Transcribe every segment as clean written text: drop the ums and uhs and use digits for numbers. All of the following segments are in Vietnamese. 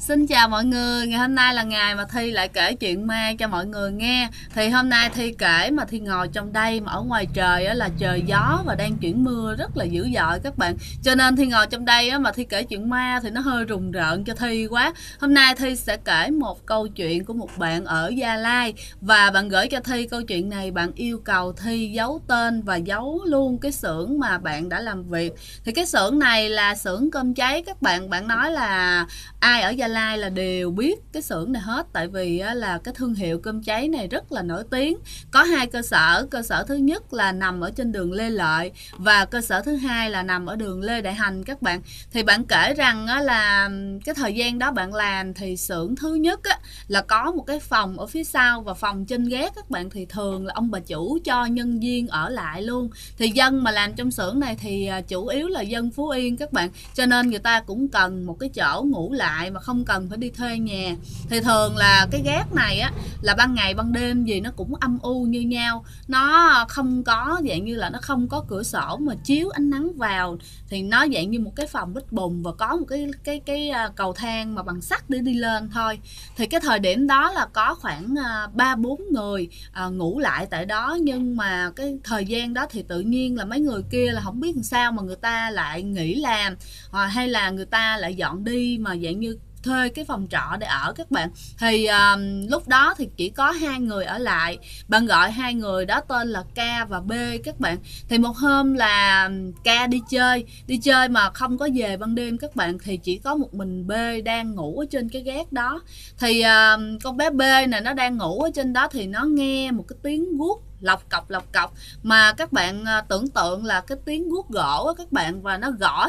Xin chào mọi người, ngày hôm nay là ngày mà Thi lại kể chuyện ma cho mọi người nghe. Thì hôm nay Thi kể mà Thi ngồi trong đây mà ở ngoài trời á, là trời gió và đang chuyển mưa rất là dữ dội các bạn. Cho nên Thi ngồi trong đây á, mà Thi kể chuyện ma thì nó hơi rùng rợn cho Thi quá. Hôm nay Thi sẽ kể một câu chuyện của một bạn ở Gia Lai. Và bạn gửi cho Thi câu chuyện này, bạn yêu cầu Thi giấu tên và giấu luôn cái xưởng mà bạn đã làm việc. Thì cái xưởng này là xưởng cơm cháy các bạn. Bạn nói là ai ở Gia Lai là đều biết cái xưởng này hết, tại vì là cái thương hiệu cơm cháy này rất là nổi tiếng. Có hai cơ sở thứ nhất là nằm ở trên đường Lê Lợi và cơ sở thứ hai là nằm ở đường Lê Đại Hành các bạn. Thì bạn kể rằng là cái thời gian đó bạn làm thì xưởng thứ nhất là có một cái phòng ở phía sau và phòng trên gác các bạn, thì thường là ông bà chủ cho nhân viên ở lại luôn. Thì dân mà làm trong xưởng này thì chủ yếu là dân Phú Yên các bạn, cho nên người ta cũng cần một cái chỗ ngủ lại mà không cần phải đi thuê nhà. Thì thường là cái gác này á là ban ngày ban đêm gì nó cũng âm u như nhau, nó không có dạng như là nó không có cửa sổ mà chiếu ánh nắng vào, thì nó dạng như một cái phòng bích bùng và có một cái cầu thang mà bằng sắt để đi lên thôi. Thì cái thời điểm đó là có khoảng 3-4 người ngủ lại tại đó, nhưng mà cái thời gian đó thì tự nhiên là mấy người kia là không biết làm sao mà người ta lại nghỉ làm, hay là người ta lại dọn đi mà dạng như thuê cái phòng trọ để ở các bạn. Thì lúc đó thì chỉ có hai người ở lại. Bạn gọi hai người đó tên là K và B các bạn. Thì một hôm là K đi chơi mà không có về ban đêm các bạn, thì chỉ có một mình B đang ngủ ở trên cái gác đó. Thì con bé B này nó đang ngủ ở trên đó thì nó nghe một cái tiếng guốc lọc cọc mà các bạn tưởng tượng là cái tiếng guốc gỗ á các bạn, và nó gõ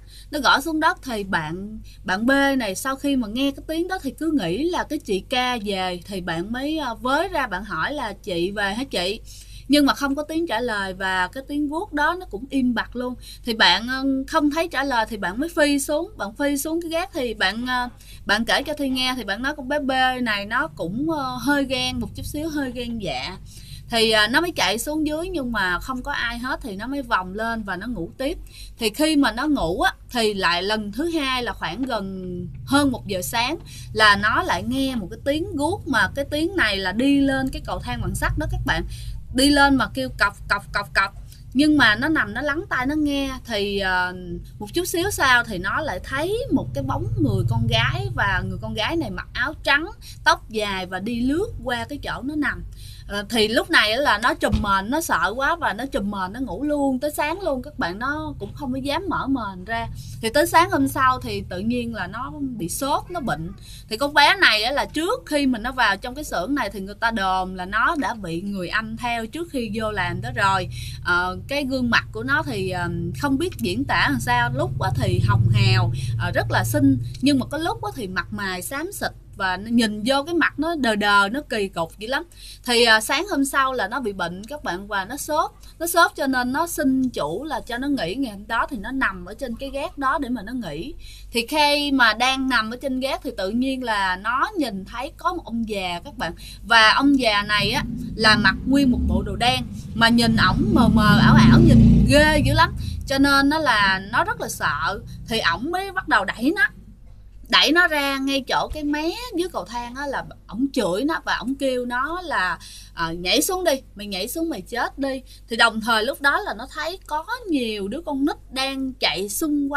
xuống đất. Thì bạn B này sau khi mà nghe cái tiếng đó thì cứ nghĩ là cái chị Ca về, thì bạn mới với ra bạn hỏi là chị về hả chị, nhưng mà không có tiếng trả lời và cái tiếng vuốt đó nó cũng im bặt luôn. Thì bạn không thấy trả lời thì bạn mới phi xuống cái gác. Thì bạn kể cho Thi nghe, thì bạn nói con bé B này nó cũng hơi ghen một chút xíu, hơi ghen dạ. Thì nó mới chạy xuống dưới nhưng mà không có ai hết, thì nó mới vòng lên và nó ngủ tiếp. Thì khi mà nó ngủ á, thì lại lần thứ hai là khoảng gần hơn 1 giờ sáng là nó lại nghe một cái tiếng guốc, mà cái tiếng này là đi lên cái cầu thang bằng sắt đó các bạn, đi lên mà kêu cọc. Nhưng mà nó nằm nó lắng tai nó nghe. Thì một chút xíu sau thì nó lại thấy một cái bóng người con gái, và người con gái này mặc áo trắng, tóc dài và đi lướt qua cái chỗ nó nằm. Thì lúc này là nó trùm mền, nó sợ quá và nó trùm mền nó ngủ luôn tới sáng luôn các bạn, nó cũng không có dám mở mền ra. Thì tới sáng hôm sau thì tự nhiên là nó bị sốt, nó bệnh. Thì con bé này là trước khi mình nó vào trong cái xưởng này thì người ta đồn là nó đã bị người Anh theo trước khi vô làm đó rồi. Cái gương mặt của nó thì không biết diễn tả làm sao, lúc thì hồng hào, rất là xinh, nhưng mà có lúc thì mặt mày xám xịt và nhìn vô cái mặt nó đờ nó kỳ cục dữ lắm. Thì sáng hôm sau là nó bị bệnh các bạn, và nó sốt cho nên nó xin chủ là cho nó nghỉ ngày hôm đó. Thì nó nằm ở trên cái gác đó để mà nó nghỉ. Thì khi mà đang nằm ở trên gác thì tự nhiên là nó nhìn thấy có một ông già các bạn, và ông già này á là mặc nguyên một bộ đồ đen, mà nhìn ổng mờ ảo, nhìn ghê dữ lắm, cho nên nó rất là sợ. Thì ổng mới bắt đầu đẩy nó ra ngay chỗ cái mé dưới cầu thang á, là ổng chửi nó và ổng kêu nó là nhảy xuống đi, mày nhảy xuống mày chết đi. Thì đồng thời lúc đó là nó thấy có nhiều đứa con nít đang chạy xung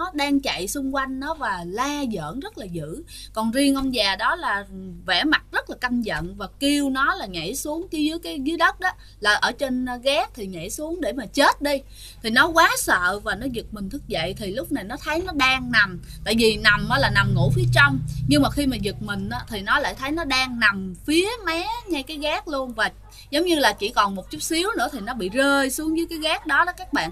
quanh nó và la giỡn rất là dữ. Còn riêng ông già đó là vẻ mặt rất là căm giận và kêu nó là nhảy xuống dưới đất đó, là ở trên gác thì nhảy xuống để mà chết đi. Thì nó quá sợ và nó giật mình thức dậy. Thì lúc này nó thấy nó đang nằm, tại vì nằm là nằm ngủ phía trong, nhưng mà khi mà giật mình thì nó lại thấy nó đang nằm phía mé ngay cái gác luôn, và giống như là chỉ còn một chút xíu nữa thì nó bị rơi xuống dưới cái gác đó các bạn.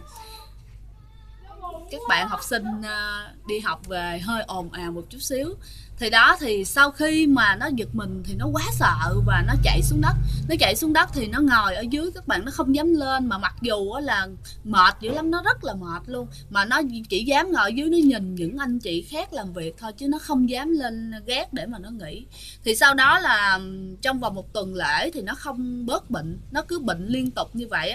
Các bạn học sinh đi học về hơi ồn ào một chút xíu. Thì đó, thì sau khi mà nó giật mình thì nó quá sợ và nó chạy xuống đất. Thì nó ngồi ở dưới các bạn, nó không dám lên, mà mặc dù là mệt dữ lắm, nó rất là mệt luôn, mà nó chỉ dám ngồi ở dưới nó nhìn những anh chị khác làm việc thôi, chứ nó không dám lên gác để mà nó nghỉ. Thì sau đó là trong vòng 1 tuần lễ thì nó không bớt bệnh, nó cứ bệnh liên tục như vậy á.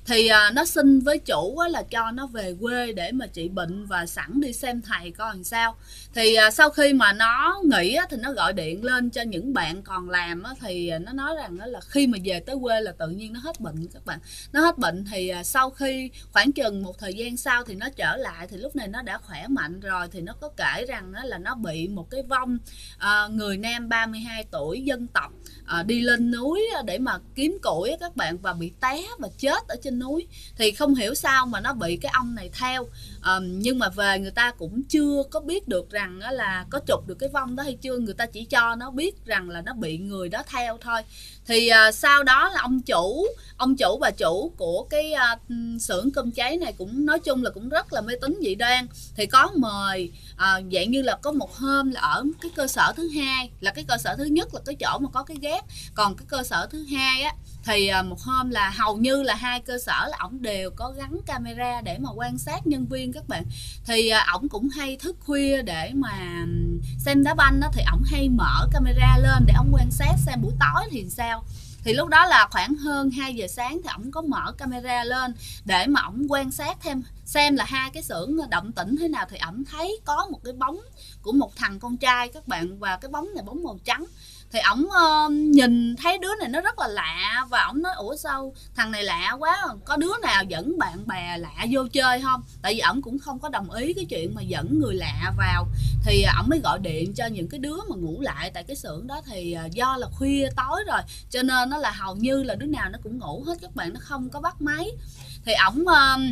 Thì nó xin với chủ là cho nó về quê để mà trị bệnh và sẵn đi xem thầy coi làm sao. Thì sau khi mà nó nghỉ thì nó gọi điện lên cho những bạn còn làm thì nó nói rằng là khi mà về tới quê là tự nhiên nó hết bệnh các bạn. Nó hết bệnh thì sau khi khoảng chừng một thời gian sau thì nó trở lại, thì lúc này nó đã khỏe mạnh rồi. Thì nó có kể rằng là nó bị một cái vong người nam 32 tuổi dân tộc đi lên núi để mà kiếm củi các bạn, và bị té và chết ở trên núi. Thì không hiểu sao mà nó bị cái ông này theo, nhưng mà về người ta cũng chưa có biết được rằng là có chụp được cái vong đó hay chưa. Người ta chỉ cho nó biết rằng là nó bị người đó theo thôi. Thì sau đó là ông chủ và chủ của cái xưởng cơm cháy này cũng nói chung là cũng rất là mê tín dị đoan. Thì có mời dạng như là có một hôm là ở cái cơ sở thứ hai, là cái cơ sở thứ nhất là cái chỗ mà có cái gác, còn cái cơ sở thứ hai thì một hôm là hầu như là hai cơ sở là ổng đều có gắn camera để mà quan sát nhân viên các bạn. Thì ổng cũng hay thức khuya để mà xem đá banh thì ổng hay mở camera lên để ổng quan sát xem buổi tối thì sao. Thì lúc đó là khoảng hơn 2 giờ sáng thì ổng có mở camera lên để mà ổng quan sát thêm xem là hai cái xưởng động tĩnh thế nào. Thì ổng thấy có một cái bóng của một thằng con trai các bạn, và cái bóng này bóng màu trắng. Thì ổng nhìn thấy đứa này nó rất là lạ, và ổng nói ủa sao thằng này lạ quá, có đứa nào dẫn bạn bè lạ vô chơi không. Tại vì ổng cũng không có đồng ý cái chuyện mà dẫn người lạ vào. Thì ổng mới gọi điện cho những cái đứa mà ngủ lại tại cái xưởng đó. Thì do là khuya tối rồi cho nên nó là hầu như là đứa nào nó cũng ngủ hết các bạn, nó không có bắt máy. Thì ổng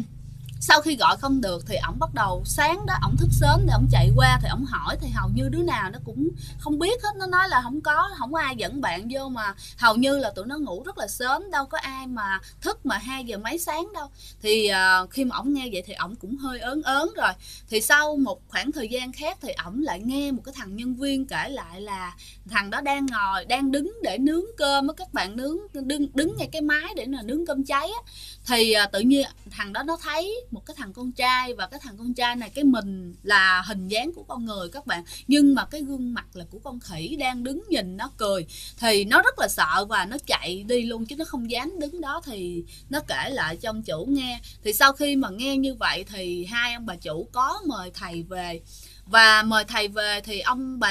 sau khi gọi không được thì ổng bắt đầu sáng đó ổng thức sớm để ổng chạy qua. Thì ổng hỏi thì hầu như đứa nào nó cũng không biết hết. Nó nói là không có ai dẫn bạn vô, mà hầu như là tụi nó ngủ rất là sớm, đâu có ai mà thức mà 2 giờ mấy sáng đâu. Thì khi mà ổng nghe vậy thì ổng cũng hơi ớn rồi. Thì sau một khoảng thời gian khác thì ổng lại nghe một cái thằng nhân viên kể lại là thằng đó đang đứng để nướng cơm á các bạn, đứng ngay cái mái để là nướng cơm cháy á. Thì tự nhiên thằng đó nó thấy một cái thằng con trai, và cái thằng con trai này cái mình là hình dáng của con người các bạn, nhưng mà cái gương mặt là của con khỉ đang đứng nhìn nó cười. Thì nó rất là sợ và nó chạy đi luôn chứ nó không dám đứng đó. Thì nó kể lại cho ông chủ nghe. Thì sau khi mà nghe như vậy thì hai ông bà chủ có mời thầy về. Và mời thầy về thì ông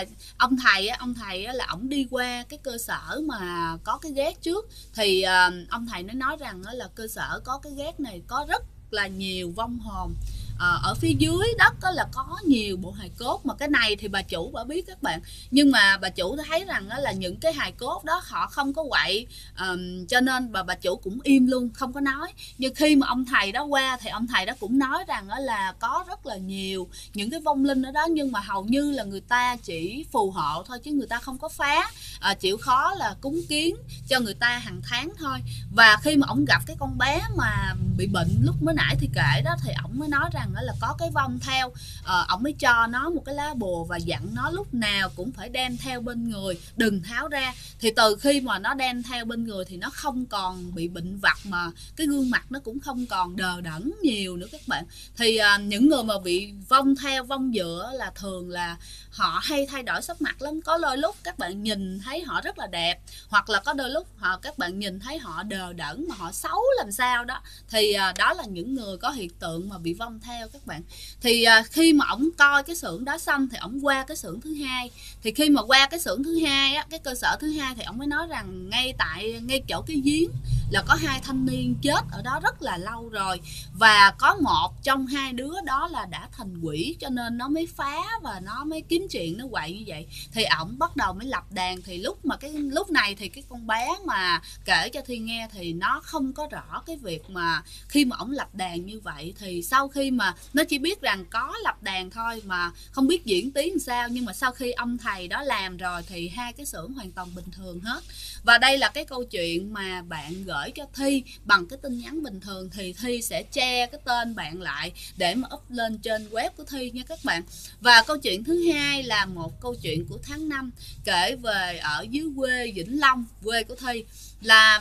thầy là ổng đi qua cái cơ sở mà có cái gác trước. Thì ông thầy nói rằng là cơ sở có cái gác này có rất là nhiều vong hồn. Ở phía dưới đất là có nhiều bộ hài cốt, mà cái này thì bà chủ bà biết các bạn. Nhưng mà bà chủ thấy rằng là những cái hài cốt đó họ không có quậy, cho nên bà chủ cũng im luôn, không có nói. Nhưng khi mà ông thầy đó qua thì ông thầy đó cũng nói rằng là có rất là nhiều những cái vong linh ở đó, nhưng mà hầu như là người ta chỉ phù hộ thôi chứ người ta không có phá, chịu khó là cúng kiến cho người ta hàng tháng thôi. Và khi mà ông gặp cái con bé mà bị bệnh lúc mới nãy thì kể đó, thì ổng mới nói rằng là có cái vong theo. Ổng mới cho nó một cái lá bùa và dặn nó lúc nào cũng phải đem theo bên người, đừng tháo ra. Thì từ khi mà nó đem theo bên người thì nó không còn bị bệnh vặt, mà cái gương mặt nó cũng không còn đờ đẫn nhiều nữa các bạn. Thì những người mà bị vong theo, vong dựa là thường là họ hay thay đổi sắc mặt lắm. Có đôi lúc các bạn nhìn thấy họ rất là đẹp, hoặc là có đôi lúc các bạn nhìn thấy họ đờ đẫn mà họ xấu làm sao đó. Thì đó là những người có hiện tượng mà bị vong theo các bạn. Thì khi mà ổng coi cái xưởng đó xong thì ổng qua cái xưởng thứ hai. Thì khi mà qua cái xưởng thứ hai cái cơ sở thứ hai, thì ổng mới nói rằng ngay chỗ cái giếng là có hai thanh niên chết ở đó rất là lâu rồi, và có một trong hai đứa đó là đã thành quỷ, cho nên nó mới phá và nó mới kiếm chuyện, nó quậy như vậy. Thì ổng bắt đầu mới lập đàn. Thì lúc này thì cái con bé mà kể cho Thi nghe thì nó không có rõ cái việc mà khi mà ổng lập đàn như vậy. Thì sau khi mà nó chỉ biết rằng có lập đàn thôi mà không biết diễn tiến làm sao, nhưng mà sau khi ông thầy đó làm rồi thì hai cái xưởng hoàn toàn bình thường hết. Và đây là cái câu chuyện mà bạn gửi cho Thi bằng cái tin nhắn bình thường, thì Thi sẽ che cái tên bạn lại để mà up lên trên web của Thi nha các bạn. Và câu chuyện thứ hai là một câu chuyện của tháng 5 kể về ở dưới quê Vĩnh Long, quê của Thi. Là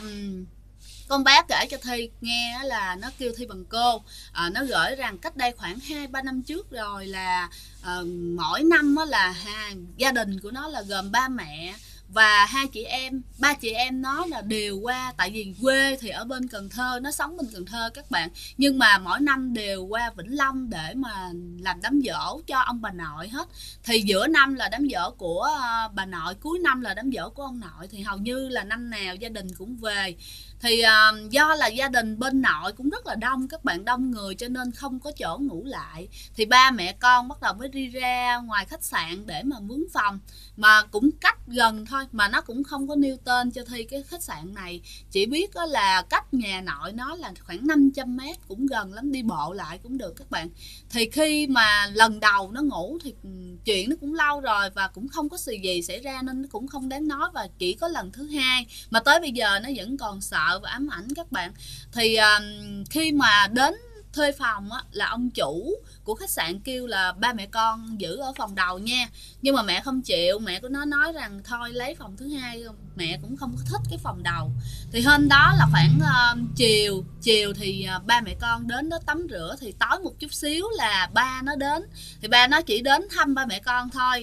con bé kể cho Thi nghe là nó kêu Thi bằng cô. Nó gửi rằng cách đây khoảng 2-3 năm trước rồi là mỗi năm là gia đình của nó là gồm ba mẹ và ba chị em nó là đều qua, tại vì quê thì ở bên Cần Thơ, nó sống bên Cần Thơ các bạn, nhưng mà mỗi năm đều qua Vĩnh Long để mà làm đám giỗ cho ông bà nội hết. Thì giữa năm là đám giỗ của bà nội, cuối năm là đám giỗ của ông nội, thì hầu như là năm nào gia đình cũng về. Thì do là gia đình bên nội cũng rất là đông các bạn, đông người cho nên không có chỗ ngủ lại, thì ba mẹ con bắt đầu mới đi ra ngoài khách sạn để mà mướn phòng, mà cũng cách gần thôi, mà nó cũng không có nêu tên cho Thi cái khách sạn này, chỉ biết là cách nhà nội nó là khoảng 500 m, cũng gần lắm, đi bộ lại cũng được các bạn. Thì khi mà lần đầu nó ngủ thì chuyện nó cũng lâu rồi và cũng không có sự gì xảy ra nên nó cũng không đáng nói, và chỉ có lần thứ hai mà tới bây giờ nó vẫn còn sợ và ám ảnh các bạn. Thì khi mà đến thuê phòng á, là ông chủ của khách sạn kêu là ba mẹ con giữ ở phòng đầu nha, nhưng mà mẹ không chịu, mẹ của nó nói rằng thôi lấy phòng thứ hai, mẹ cũng không có thích cái phòng đầu. Thì hôm đó là khoảng chiều thì ba mẹ con đến đó tắm rửa, thì tối một chút xíu là ba nó đến, thì ba nó chỉ đến thăm ba mẹ con thôi.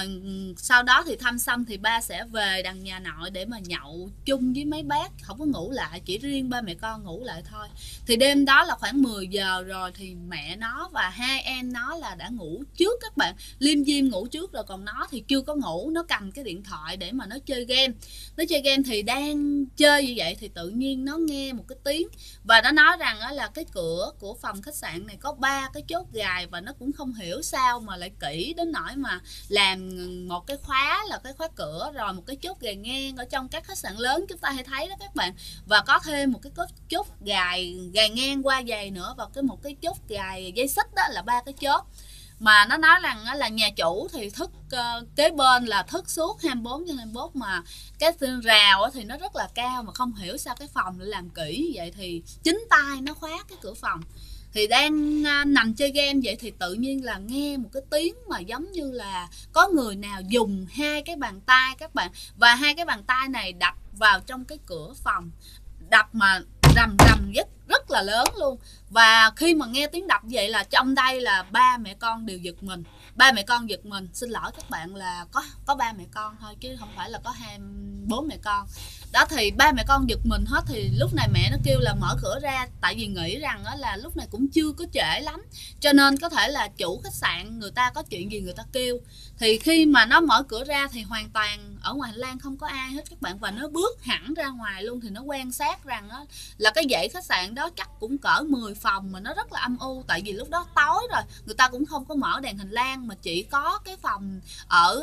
Sau đó thì thăm xong thì ba sẽ về đằng nhà nội để mà nhậu chung với mấy bác, không có ngủ lại, chỉ riêng ba mẹ con ngủ lại thôi. Thì đêm đó là khoảng 10 giờ rồi, thì mẹ nó và hai em nó là đã ngủ trước các bạn, liêm diêm ngủ trước rồi, còn nó thì chưa có ngủ, nó cầm cái điện thoại để mà nó chơi game. Nó chơi game thì đang chơi như vậy thì tự nhiên nó nghe một cái tiếng, và nó nói rằng là cái cửa của phòng khách sạn này có 3 cái chốt gài, và nó cũng không hiểu sao mà lại kỹ đến nỗi mà làm một cái khóa là cái khóa cửa, rồi một cái chốt gài ngang ở trong các khách sạn lớn chúng ta hay thấy đó các bạn, và có thêm một cái chốt gài ngang qua giày nữa, và một cái chốt gài dây xích, đó là 3 cái chốt. Mà nó nói rằng là nhà chủ thì thức kế bên là thức suốt 24/24, mà cái rào thì nó rất là cao, mà không hiểu sao cái phòng lại làm kỹ như vậy, thì chính tay nó khóa cái cửa phòng. Thì đang nằm chơi game vậy thì tự nhiên là nghe một cái tiếng mà giống như là có người nào dùng hai cái bàn tay các bạn, và hai cái bàn tay này đập vào trong cái cửa phòng, đập mà rầm rầm rất là lớn luôn. Và khi mà nghe tiếng đập vậy là trong đây là ba mẹ con đều giật mình. Ba mẹ con giật mình, xin lỗi các bạn là có ba mẹ con thôi chứ không phải là có bố mẹ con. Đó, thì ba mẹ con giật mình hết. Thì lúc này mẹ nó kêu là mở cửa ra, tại vì nghĩ rằng là lúc này cũng chưa có trễ lắm, cho nên có thể là chủ khách sạn người ta có chuyện gì người ta kêu. Thì khi mà nó mở cửa ra thì hoàn toàn ở ngoài hành lang không có ai hết các bạn, và nó bước hẳn ra ngoài luôn. Thì nó quan sát rằng là cái dãy khách sạn đó chắc cũng cỡ 10 phòng, mà nó rất là âm u, tại vì lúc đó tối rồi, người ta cũng không có mở đèn hành lang, mà chỉ có cái phòng ở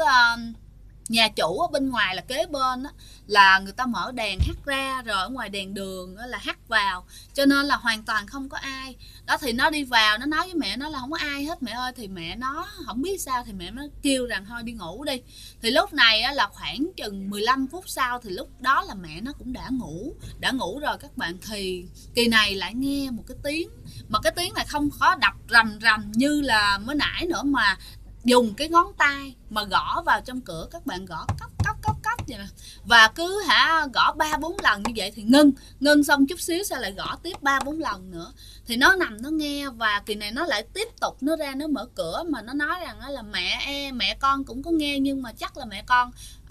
nhà chủ ở bên ngoài là kế bên đó, là người ta mở đèn hắt ra, rồi ở ngoài đèn đường là hắt vào, cho nên là hoàn toàn không có ai. Đó, thì nó đi vào, nó nói với mẹ nó là không có ai hết mẹ ơi. Thì mẹ nó không biết sao thì mẹ nó kêu rằng thôi đi ngủ đi. Thì lúc này là khoảng chừng 15 phút sau, thì lúc đó là mẹ nó cũng đã ngủ rồi các bạn. Thì kỳ này lại nghe một cái tiếng, mà cái tiếng này không có đập rầm rầm như là mới nãy nữa, mà dùng cái ngón tay mà gõ vào trong cửa các bạn, gõ cốc vậy nè, và cứ gõ 3-4 lần như vậy thì ngưng xong chút xíu sao lại gõ tiếp 3-4 lần nữa. Thì nó nằm nó nghe, và kỳ này nó lại tiếp tục nó ra nó mở cửa, mà nó nói rằng là mẹ con cũng có nghe, nhưng mà chắc là mẹ con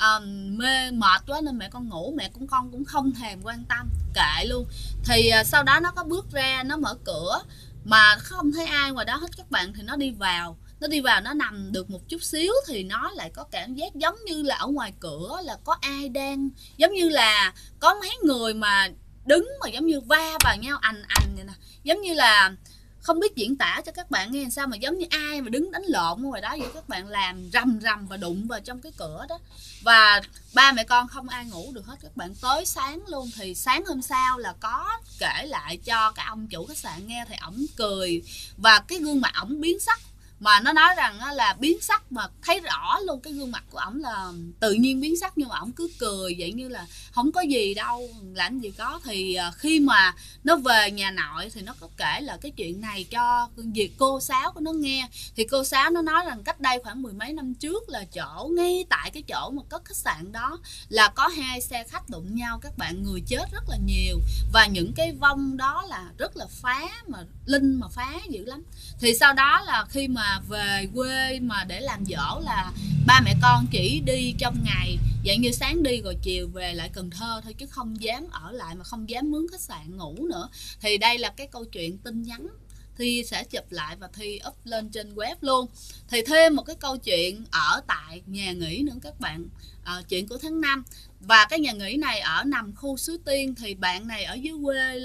mệt quá nên mẹ con ngủ, con cũng không thèm quan tâm, kệ luôn. Thì sau đó nó có bước ra, nó mở cửa mà không thấy ai ngoài đó hết các bạn. Thì nó đi vào, nó nằm được một chút xíu thì nó lại có cảm giác giống như là ở ngoài cửa là có ai đang, giống như là có mấy người mà đứng mà giống như va vào nhau ành vậy nè, giống như là không biết diễn tả cho các bạn nghe sao, mà giống như ai mà đứng đánh lộn ở ngoài đó vậy các bạn, làm rầm và đụng vào trong cái cửa đó. Và ba mẹ con không ai ngủ được hết các bạn, tới sáng luôn. Thì sáng hôm sau là có kể lại cho cái ông chủ khách sạn nghe, thì ổng cười và cái gương mặt ổng biến sắc. Mà nó nói rằng là biến sắc mà thấy rõ luôn, cái gương mặt của ổng là tự nhiên biến sắc, nhưng mà ổng cứ cười vậy như là không có gì đâu, làm gì có. Thì khi mà nó về nhà nội thì nó có kể là cái chuyện này cho cô Sáu của nó nghe. Thì cô Sáu nó nói rằng cách đây khoảng 10 mấy năm trước là ngay tại cái chỗ mà có khách sạn đó là có 2 xe khách đụng nhau các bạn, người chết rất là nhiều, và những cái vong đó là rất là phá, mà linh mà phá dữ lắm. Thì sau đó là khi mà về quê mà để làm dỗ là ba mẹ con chỉ đi trong ngày, dạng như sáng đi rồi chiều về lại Cần Thơ thôi, chứ không dám ở lại mà không dám mướn khách sạn ngủ nữa. Thì đây là cái câu chuyện tin nhắn, Thi sẽ chụp lại và Thi up lên trên web luôn. Thì thêm một cái câu chuyện ở tại nhà nghỉ nữa các bạn, chuyện của tháng 5. Và cái nhà nghỉ này ở nằm khu Suối Tiên. Thì bạn này ở dưới quê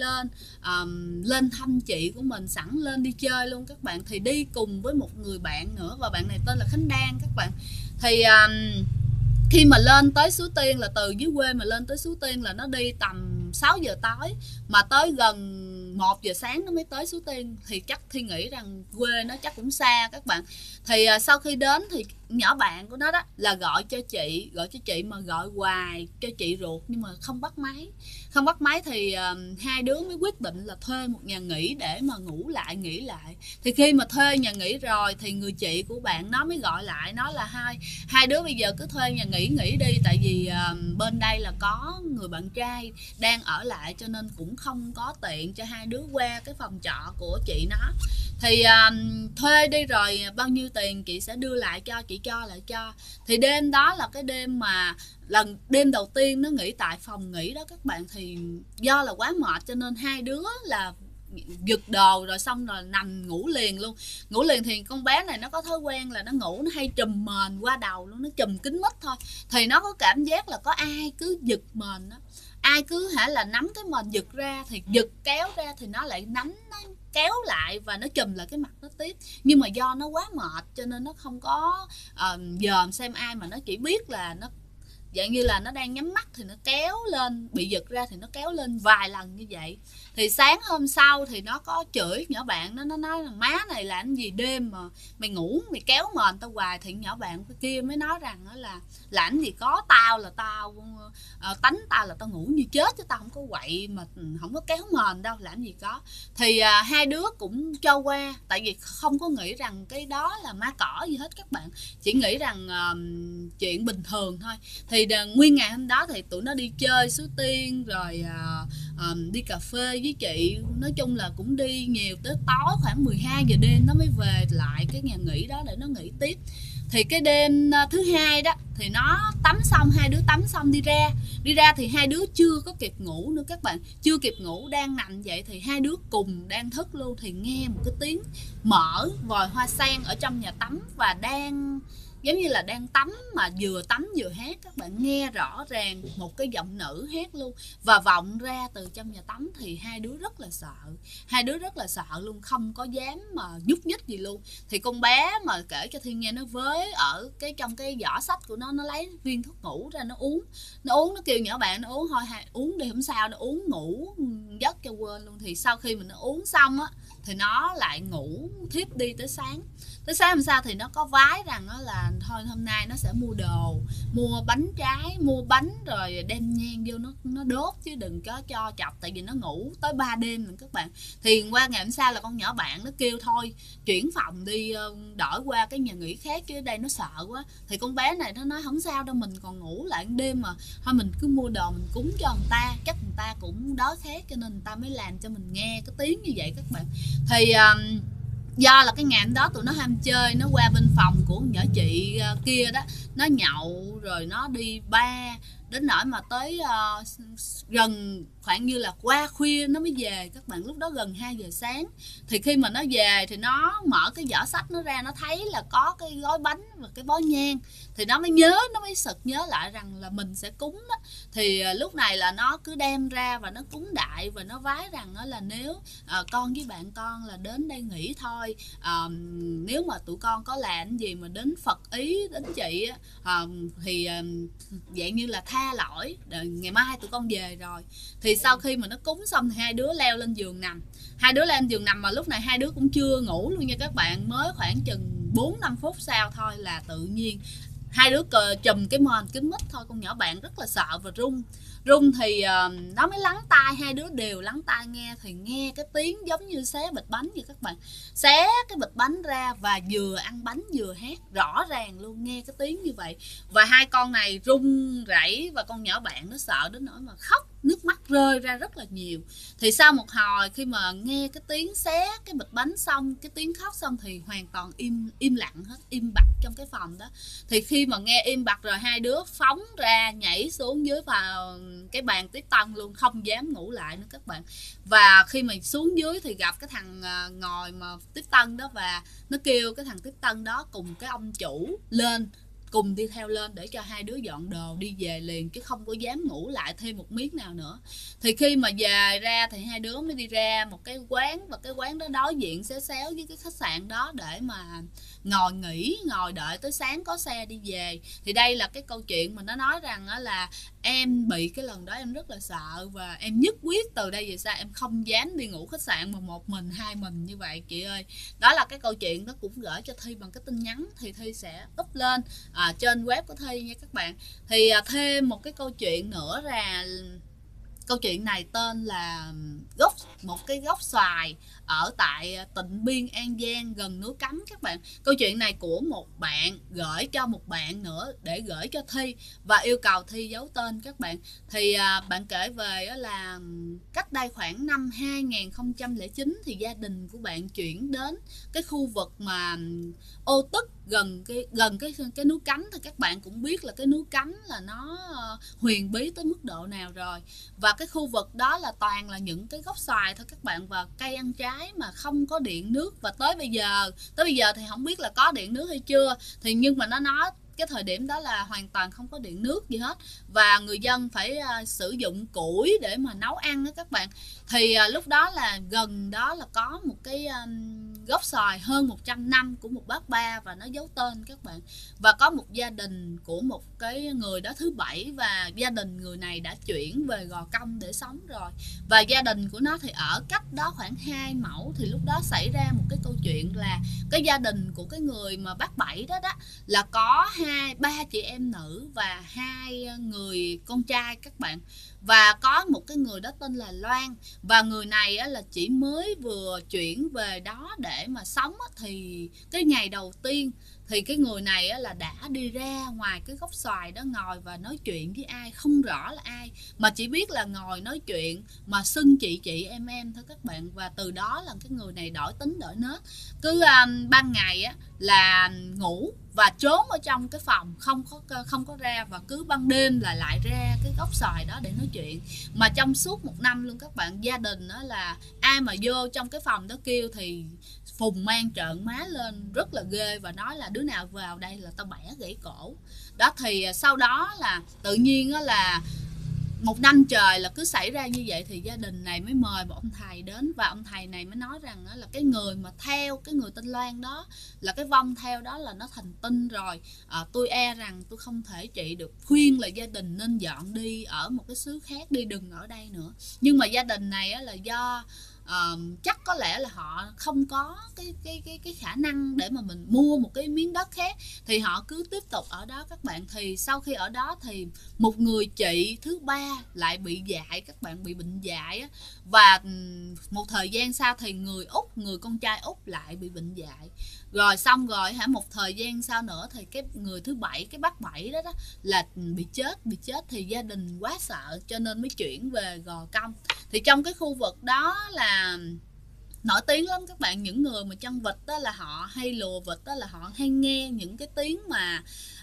lên thăm chị của mình, sẵn lên đi chơi luôn các bạn. Thì đi cùng với một người bạn nữa, và bạn này tên là Khánh Đan các bạn. Thì khi mà lên tới Suối Tiên là từ dưới quê mà lên tới Suối Tiên là nó đi tầm 6 giờ tối, mà tới gần 1 giờ sáng nó mới tới Suối Tiên. Thì chắc Thi nghĩ rằng quê nó chắc cũng xa các bạn. Thì sau khi đến thì nhỏ bạn của nó đó là gọi cho chị mà gọi hoài cho chị ruột nhưng mà không bắt máy. Thì hai đứa mới quyết định là thuê một nhà nghỉ để mà nghỉ lại. Thì khi mà thuê nhà nghỉ rồi thì người chị của bạn nó mới gọi lại, nói là hai đứa bây giờ cứ thuê nhà nghỉ đi, tại vì bên đây là có người bạn trai đang ở lại, cho nên cũng không có tiện cho hai đứa qua cái phòng trọ của chị nó. Thì thuê đi rồi bao nhiêu tiền chị sẽ đưa lại cho, chị cho lại cho. Thì đêm đó là cái đêm mà đêm đầu tiên nó nghỉ tại phòng nghỉ đó các bạn. Thì do là quá mệt cho nên hai đứa là giật đồ rồi xong rồi nằm ngủ liền luôn. Ngủ liền thì con bé này nó có thói quen là nó ngủ nó hay trùm mền qua đầu luôn, nó trùm kín mít thôi. Thì nó có cảm giác là có ai cứ giật mền đó, ai cứ là nắm cái mền giật ra, thì giật kéo ra thì nó lại nắm, nó kéo lại và nó chùm lại cái mặt nó tiếp. Nhưng mà do nó quá mệt cho nên nó không có dòm xem ai, mà nó chỉ biết là nó dạng như là nó đang nhắm mắt thì nó kéo lên, bị giật ra thì nó kéo lên vài lần như vậy. Thì sáng hôm sau thì nó có chửi nhỏ bạn nó nói là má này làm cái gì đêm mà mày ngủ mày kéo mền tao hoài. Thì nhỏ bạn kia mới nói rằng là làm gì có, tao tánh tao là tao ngủ như chết chứ tao không có quậy mà không có kéo mền đâu, làm gì có. Thì hai đứa cũng cho qua, tại vì không có nghĩ rằng cái đó là ma cỏ gì hết các bạn, chỉ nghĩ rằng chuyện bình thường thôi. Thì nguyên ngày hôm đó thì tụi nó đi chơi Suối Tiên rồi đi cà phê với chị, nói chung là cũng đi nhiều, tới tối khoảng 12 giờ đêm nó mới về lại cái nhà nghỉ đó để nó nghỉ tiếp. Thì cái đêm thứ hai đó thì nó tắm xong, hai đứa tắm xong đi ra thì hai đứa chưa có kịp ngủ nữa các bạn, chưa kịp ngủ đang nằm vậy thì hai đứa cùng đang thức luôn. Thì nghe một cái tiếng mở vòi hoa sen ở trong nhà tắm, và đang giống như là đang tắm mà vừa tắm vừa hát. Các bạn nghe rõ ràng một cái giọng nữ hát luôn và vọng ra từ trong nhà tắm. Thì hai đứa rất là sợ luôn, không có dám mà nhúc nhích gì luôn. Thì con bé mà kể cho Thiên nghe, nó với ở trong cái giỏ sách của nó lấy viên thuốc ngủ ra nó uống, nó kêu nhỏ bạn nó uống thôi, uống đi không sao, nó uống ngủ giấc cho quên luôn. Thì sau khi mình nó uống xong á thì nó lại ngủ thiếp đi tới sáng hôm sau. Thì nó có vái rằng đó là thôi hôm nay nó sẽ mua đồ, mua bánh trái, mua bánh rồi đem nhang vô nó đốt, chứ đừng có cho chọc, tại vì nó ngủ tới 3 đêm rồi các bạn. Thì qua ngày hôm sau là con nhỏ bạn nó kêu thôi chuyển phòng đi, đổi qua cái nhà nghỉ khác chứ ở đây nó sợ quá. Thì con bé này nó nói không sao đâu, mình còn ngủ lại đêm mà, thôi mình cứ mua đồ mình cúng cho người ta, chắc người ta cũng đói khát cho nên người ta mới làm cho mình nghe cái tiếng như vậy các bạn. Thì do là cái ngày hôm đó tụi nó ham chơi, nó qua bên phòng của nhỏ chị kia đó, nó nhậu rồi nó đi bar đến nỗi mà tới gần khoảng như là qua khuya nó mới về các bạn, lúc đó gần 2 giờ sáng. Thì khi mà nó về thì nó mở cái giỏ sách nó ra, nó thấy là có cái gói bánh và cái bó nhang. Thì nó mới sực nhớ lại rằng là mình sẽ cúng đó. Thì lúc này là nó cứ đem ra và nó cúng đại, và nó vái rằng đó là nếu con với bạn con là đến đây nghỉ thôi, nếu mà tụi con có làm gì mà đến Phật ý đến chị thì dạng như là tha lỗi, ngày mai tụi con về rồi. Thì sau khi mà nó cúng xong thì hai đứa leo lên giường nằm, mà lúc này hai đứa cũng chưa ngủ luôn nha các bạn, mới khoảng chừng 4-5 phút sau thôi là tự nhiên hai đứa chùm cái mền kín mít thôi. Con nhỏ bạn rất là sợ và run thì nó mới lắng tai, hai đứa đều lắng tai nghe. Thì nghe cái tiếng giống như xé bịch bánh vậy các bạn, xé cái bịch bánh ra và vừa ăn bánh vừa hát, rõ ràng luôn nghe cái tiếng như vậy. Và hai con này run rẩy và con nhỏ bạn nó sợ đến nỗi mà khóc nước mắt rơi ra rất là nhiều. Thì sau một hồi khi mà nghe cái tiếng xé cái bịch bánh xong, cái tiếng khóc xong thì hoàn toàn im lặng hết, im bặt trong cái phòng đó. Thì khi mà nghe im bặt rồi hai đứa phóng ra nhảy xuống dưới vào cái bàn tiếp tân luôn, không dám ngủ lại nữa các bạn. Và khi mà xuống dưới thì gặp cái thằng ngồi mà tiếp tân đó, và nó kêu cái thằng tiếp tân đó cùng cái ông chủ lên, cùng đi theo lên để cho hai đứa dọn đồ đi về liền, chứ không có dám ngủ lại thêm một miếng nào nữa. Thì khi mà về ra thì hai đứa mới đi ra một cái quán, và cái quán đó đối diện xéo xéo với cái khách sạn đó để mà ngồi nghỉ, ngồi đợi tới sáng có xe đi về. Thì đây là cái câu chuyện mà nó nói rằng là em bị cái lần đó em rất là sợ, và em nhất quyết từ đây về sau em không dám đi ngủ khách sạn mà một mình hai mình như vậy chị ơi. Đó là cái câu chuyện nó cũng gửi cho Thi bằng cái tin nhắn, thì Thi sẽ up lên trên web của Thi nha các bạn. Thì thêm một cái câu chuyện nữa là câu chuyện này tên là một cái gốc xoài ở tại Tịnh Biên, An Giang, gần núi Cấm các bạn. Câu chuyện này của một bạn gửi cho một bạn nữa để gửi cho Thi và yêu cầu Thi giấu tên các bạn. Thì bạn kể về là cách đây khoảng năm 2009 thì gia đình của bạn chuyển đến cái khu vực mà Ô Tức, gần cái núi Cấm. Thì các bạn cũng biết là cái núi Cấm là nó huyền bí tới mức độ nào rồi. Và cái khu vực đó là toàn là những cái gốc xoài thôi các bạn, và cây ăn trái mà không có điện nước. Và tới bây giờ thì không biết là có điện nước hay chưa, thì nhưng mà nó nói cái thời điểm đó là hoàn toàn không có điện nước gì hết, và người dân phải sử dụng củi để mà nấu ăn đó các bạn. Thì lúc đó là gần đó là có một cái gốc xoài hơn 100 năm của một bác ba, và nó giấu tên các bạn. Và có một gia đình của một cái người đó thứ bảy, và gia đình người này đã chuyển về Gò Công để sống rồi, và gia đình của nó thì ở cách đó khoảng 2 mẫu. Thì lúc đó xảy ra một cái câu chuyện là cái gia đình của cái người mà bác bảy đó là có ba chị em nữ và 2 người con trai các bạn. Và có một cái người đó tên là Loan, và người này là chỉ mới vừa chuyển về đó để mà sống. Thì cái ngày đầu tiên thì cái người này là đã đi ra ngoài cái gốc xoài đó ngồi và nói chuyện với ai không rõ là ai, mà chỉ biết là ngồi nói chuyện mà xưng chị em thôi các bạn. Và từ đó là cái người này đổi tính đổi nết, cứ ban ngày là ngủ và trốn ở trong cái phòng, không có ra, và cứ ban đêm là lại ra cái gốc xoài đó để nói chuyện. Mà trong suốt 1 năm luôn các bạn, gia đình đó là ai mà vô trong cái phòng đó kêu thì phùng mang trợn má lên rất là ghê, và nói là đứa nào vào đây là tao bẻ gãy cổ đó. Thì sau đó là tự nhiên là 1 năm trời là cứ xảy ra như vậy, thì gia đình này mới mời một ông thầy đến, và ông thầy này mới nói rằng là cái người mà theo cái người tên Loan đó, là cái vong theo đó là nó thành tinh rồi. Tôi e rằng tôi không thể trị được, khuyên là gia đình nên dọn đi ở một cái xứ khác đi, đừng ở đây nữa. Nhưng mà gia đình này là do chắc có lẽ là họ không có cái khả năng để mà mình mua một cái miếng đất khác, thì họ cứ tiếp tục ở đó các bạn. Thì sau khi ở đó thì một người chị thứ ba lại bị dại các bạn, bị bệnh dại và một thời gian sau thì người con trai út lại bị bệnh dại. Rồi xong rồi một thời gian sau nữa thì cái người thứ bảy, cái bác bảy đó là bị chết. Thì gia đình quá sợ cho nên mới chuyển về Gò Công. Thì trong cái khu vực đó là nổi tiếng lắm các bạn. Những người mà chăn vịt đó là họ hay lùa vịt đó là họ hay nghe những cái tiếng mà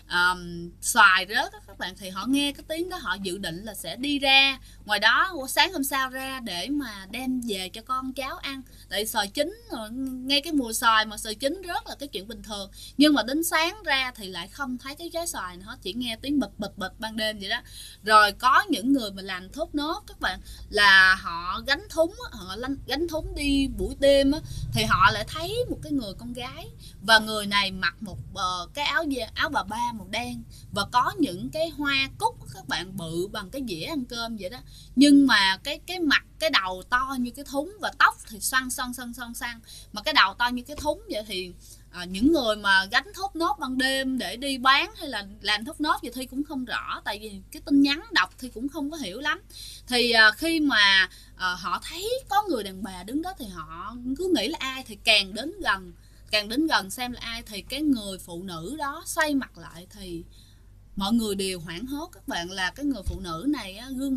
xoài rớt đó các bạn. Thì họ nghe cái tiếng đó, họ dự định là sẽ đi ra ngoài đó sáng hôm sau ra để mà đem về cho con cháu ăn. Tại xoài chín rồi, ngay cái mùa xoài mà xoài chín rớt là cái chuyện bình thường. Nhưng mà đến sáng ra thì lại không thấy cái trái xoài nữa, chỉ nghe tiếng bịch ban đêm vậy đó. Rồi có những người mà làm thốt nốt các bạn, là họ gánh thúng đi buổi đêm thì họ lại thấy một cái người con gái, và người này mặc một cái áo bà ba màu đen, và có những cái hoa cúc các bạn bự bằng cái dĩa ăn cơm vậy đó. Nhưng mà cái mặt, cái đầu to như cái thúng, và tóc thì xoăn, mà cái đầu to như cái thúng vậy. Thì những người mà gánh thốt nốt ban đêm để đi bán hay là làm thốt nốt gì Thi cũng không rõ, tại vì cái tin nhắn đọc thì cũng không có hiểu lắm. Thì khi mà họ thấy có người đàn bà đứng đó thì họ cứ nghĩ là ai, thì càng đến gần xem là ai, thì cái người phụ nữ đó xoay mặt lại thì mọi người đều hoảng hốt các bạn. Là cái người phụ nữ này gương mặt rất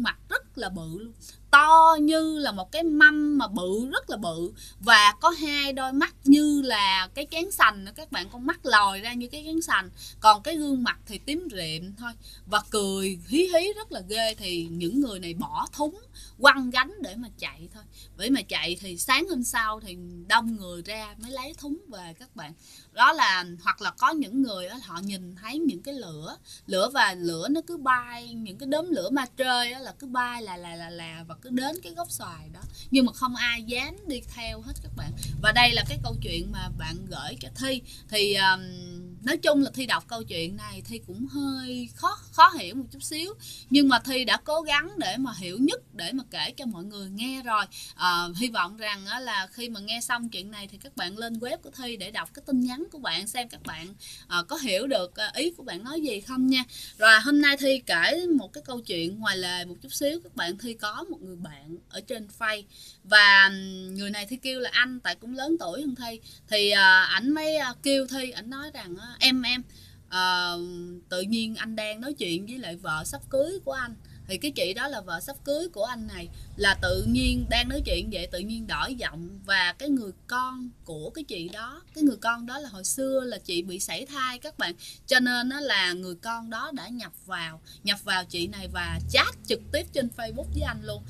rất là bự luôn, to như là một cái mâm mà bự, rất là bự, và có hai đôi mắt như là cái kén sành nữa các bạn, con mắt lòi ra như cái kén sành, còn cái gương mặt thì tím rịm thôi, và cười hí hí rất là ghê. Thì những người này bỏ thúng quăng gánh để mà chạy thôi, bởi mà chạy thì sáng hôm sau thì đông người ra mới lấy thúng về các bạn. Đó là hoặc là có những người đó, họ nhìn thấy những cái lửa và lửa nó cứ bay, những cái đốm lửa ma trơi đó là cứ bay là và cứ đến cái gốc xoài đó, nhưng mà không ai dám đi theo hết các bạn. Và đây là cái câu chuyện mà bạn gửi cho Thi. Thì nói chung là Thi đọc câu chuyện này Thi cũng hơi khó hiểu một chút xíu, nhưng mà Thi đã cố gắng để mà hiểu nhất, để mà kể cho mọi người nghe rồi. Hy vọng rằng là khi mà nghe xong chuyện này thì các bạn lên web của Thi để đọc cái tin nhắn của bạn, xem các bạn có hiểu được ý của bạn nói gì không nha. Rồi hôm nay Thi kể một cái câu chuyện ngoài lề một chút xíu các bạn. Thi có một người bạn ở trên Face, và người này Thi kêu là anh, tại cũng lớn tuổi hơn Thi. Thì ảnh mới kêu Thi, ảnh nói rằng em tự nhiên anh đang nói chuyện với lại vợ sắp cưới của anh. Thì cái chị đó là vợ sắp cưới của anh này, là tự nhiên đang nói chuyện vậy tự nhiên đổi giọng, và cái người con của cái chị đó, cái người con đó là hồi xưa là chị bị sảy thai các bạn, cho nên nó là người con đó đã nhập vào chị này và chat trực tiếp trên Facebook với anh luôn.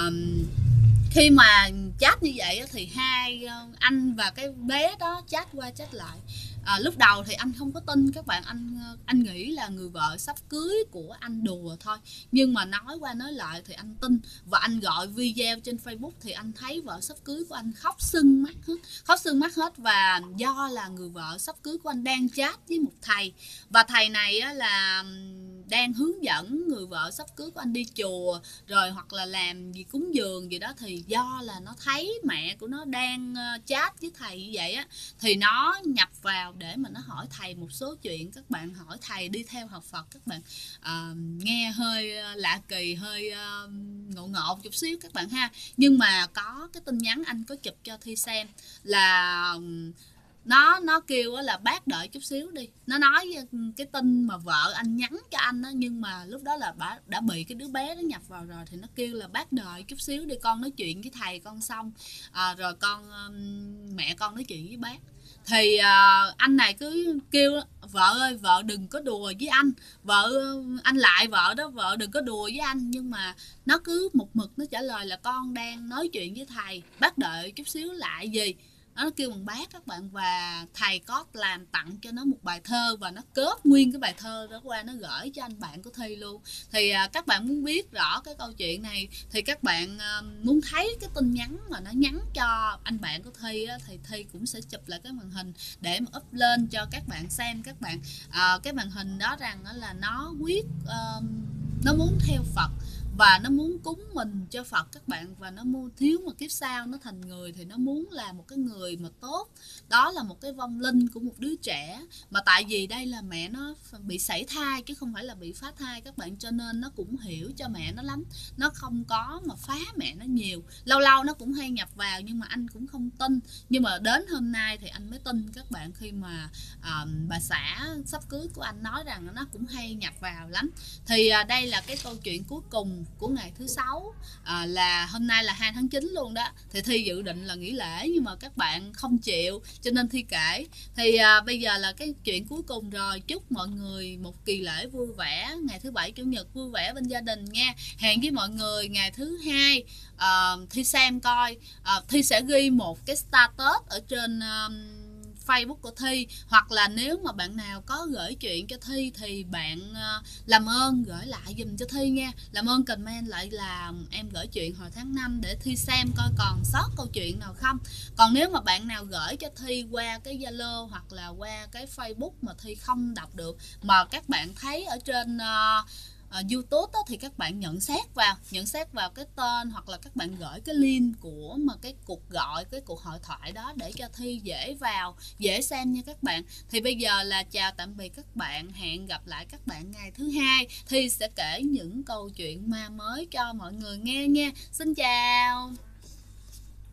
Khi mà chat như vậy thì hai anh và cái bé đó chat qua chat lại. Lúc đầu thì anh không có tin các bạn, anh nghĩ là người vợ sắp cưới của anh đùa thôi, nhưng mà nói qua nói lại thì anh tin, và anh gọi video trên Facebook thì anh thấy vợ sắp cưới của anh khóc sưng mắt hết, và do là người vợ sắp cưới của anh đang chat với một thầy, và thầy này là đang hướng dẫn người vợ sắp cưới của anh đi chùa rồi hoặc là làm gì cúng dường gì đó. Thì do là nó thấy mẹ của nó đang chat với thầy như vậy á, thì nó nhập vào để mà nó hỏi thầy một số chuyện các bạn. Hỏi thầy đi theo học Phật các bạn. Nghe hơi lạ kỳ, hơi ngộ một chút xíu các bạn ha. Nhưng mà có cái tin nhắn anh có chụp cho Thi xem, là nó kêu là bác đợi chút xíu đi. Nó nói cái tin mà vợ anh nhắn cho anh đó, nhưng mà lúc đó là đã bị cái đứa bé nó nhập vào rồi, thì nó kêu là bác đợi chút xíu đi, con nói chuyện với thầy con xong rồi mẹ con nói chuyện với bác. Thì anh này cứ kêu vợ ơi, vợ đừng có đùa với anh, anh lại vợ đó, vợ đừng có đùa với anh. Nhưng mà nó cứ một mực nó trả lời là con đang nói chuyện với thầy, bác đợi chút xíu lại gì. Nó kêu bằng bác các bạn, và thầy có làm tặng cho nó một bài thơ, và nó cóp nguyên cái bài thơ đó qua nó gửi cho anh bạn của Thi luôn. Thì các bạn muốn biết rõ cái câu chuyện này thì các bạn muốn thấy cái tin nhắn mà nó nhắn cho anh bạn của Thi á, thì Thi cũng sẽ chụp lại cái màn hình để mà up lên cho các bạn xem. Các bạn cái màn hình đó rằng là nó nó muốn theo Phật và nó muốn cúng mình cho Phật các bạn, và nó thiếu mà kiếp sau nó thành người thì nó muốn là một cái người mà tốt. Đó là một cái vong linh của một đứa trẻ, mà tại vì đây là mẹ nó bị sảy thai chứ không phải là bị phá thai các bạn, cho nên nó cũng hiểu cho mẹ nó lắm, nó không có mà phá mẹ nó nhiều. Lâu lâu nó cũng hay nhập vào nhưng mà anh cũng không tin. Nhưng mà đến hôm nay thì anh mới tin các bạn, khi mà bà xã sắp cưới của anh nói rằng nó cũng hay nhập vào lắm. Thì đây là cái câu chuyện cuối cùng của ngày thứ Sáu, là hôm nay là 2 tháng 9 luôn đó. Thì Thi dự định là nghỉ lễ nhưng mà các bạn không chịu cho nên Thi kể. Thì bây giờ là cái chuyện cuối cùng rồi. Chúc mọi người một kỳ lễ vui vẻ, ngày thứ Bảy Chủ nhật vui vẻ bên gia đình nha. Hẹn với mọi người ngày thứ Hai. Thi xem coi, Thi sẽ ghi một cái status ở trên Facebook của Thi, hoặc là nếu mà bạn nào có gửi chuyện cho Thi thì bạn làm ơn gửi lại dùm cho Thi nha. Làm ơn comment lại là em gửi chuyện hồi tháng 5 để Thi xem coi còn sót câu chuyện nào không. Còn nếu mà bạn nào gửi cho Thi qua cái Zalo hoặc là qua cái Facebook mà Thi không đọc được, mà các bạn thấy ở trên YouTube đó, thì các bạn nhận xét vào cái tên, hoặc là các bạn gửi cái link của mà cái cuộc gọi, cái cuộc hội thoại đó để cho Thi dễ vào, dễ xem nha các bạn. Thì bây giờ là chào tạm biệt các bạn, hẹn gặp lại các bạn ngày thứ Hai. Thi sẽ kể những câu chuyện ma mới cho mọi người nghe nha. Xin chào.